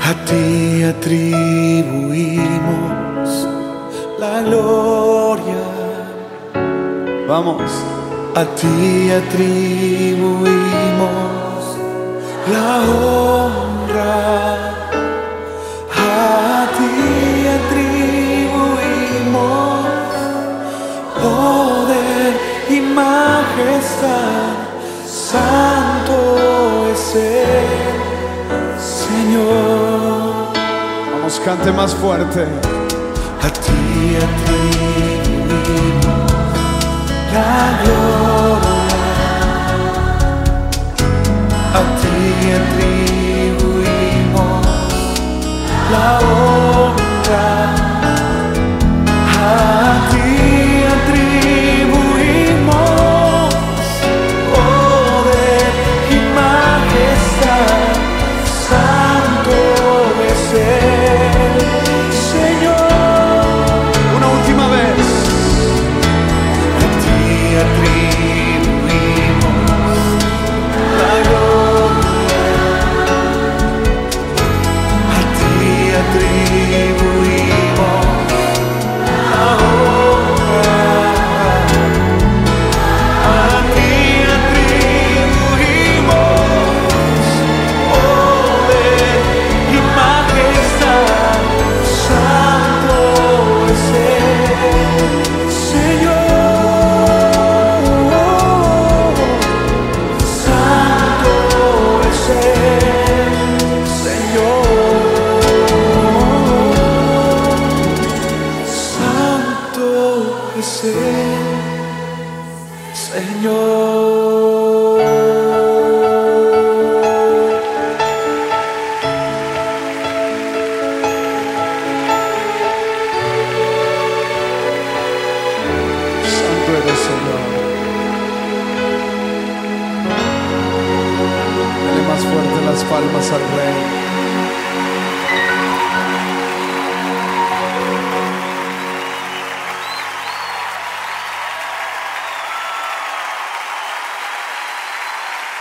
A ti atribuimos la gloria. Vamos. A ti atribuimos la honra. A ti atribuimos poder y majestad. Santo es el Señor. Vamos, cante más fuerte. A ti atribuimos la gloria. A ti atribuimos la honra. A ti atribuimos poder y majestad. Santo es el Señor. Una última vez. A ti atribuimos la gloria. A ti atribuimos la honra. A ti atribuimos poder y majestad. Santo es el Señor. Santo es el Señor. Santo es el Señor. Santo eres, Señor. Dale más fuerte las palmas al Rey.